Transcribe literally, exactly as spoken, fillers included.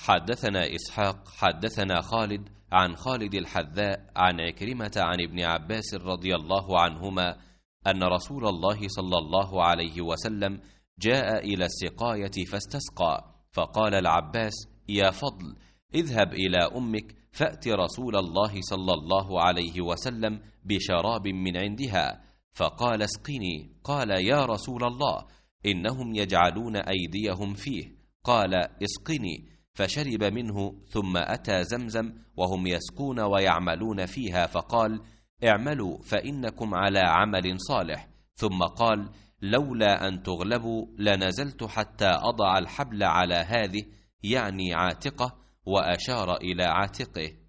حدثنا إسحاق حدثنا خالد عن خالد الحذاء عن عكرمة عن ابن عباس رضي الله عنهما أن رسول الله صلى الله عليه وسلم جاء إلى السقاية فاستسقى، فقال العباس: يا فضل، اذهب إلى أمك فأت رسول الله صلى الله عليه وسلم بشراب من عندها. فقال: اسقني. قال: يا رسول الله، إنهم يجعلون أيديهم فيه. قال: اسقني. فشرب منه، ثم أتى زمزم وهم يسقون ويعملون فيها، فقال: اعملوا فإنكم على عمل صالح. ثم قال: لولا أن تغلبوا لنزلت حتى أضع الحبل على هذه، يعني عاتقه، وأشار إلى عاتقه.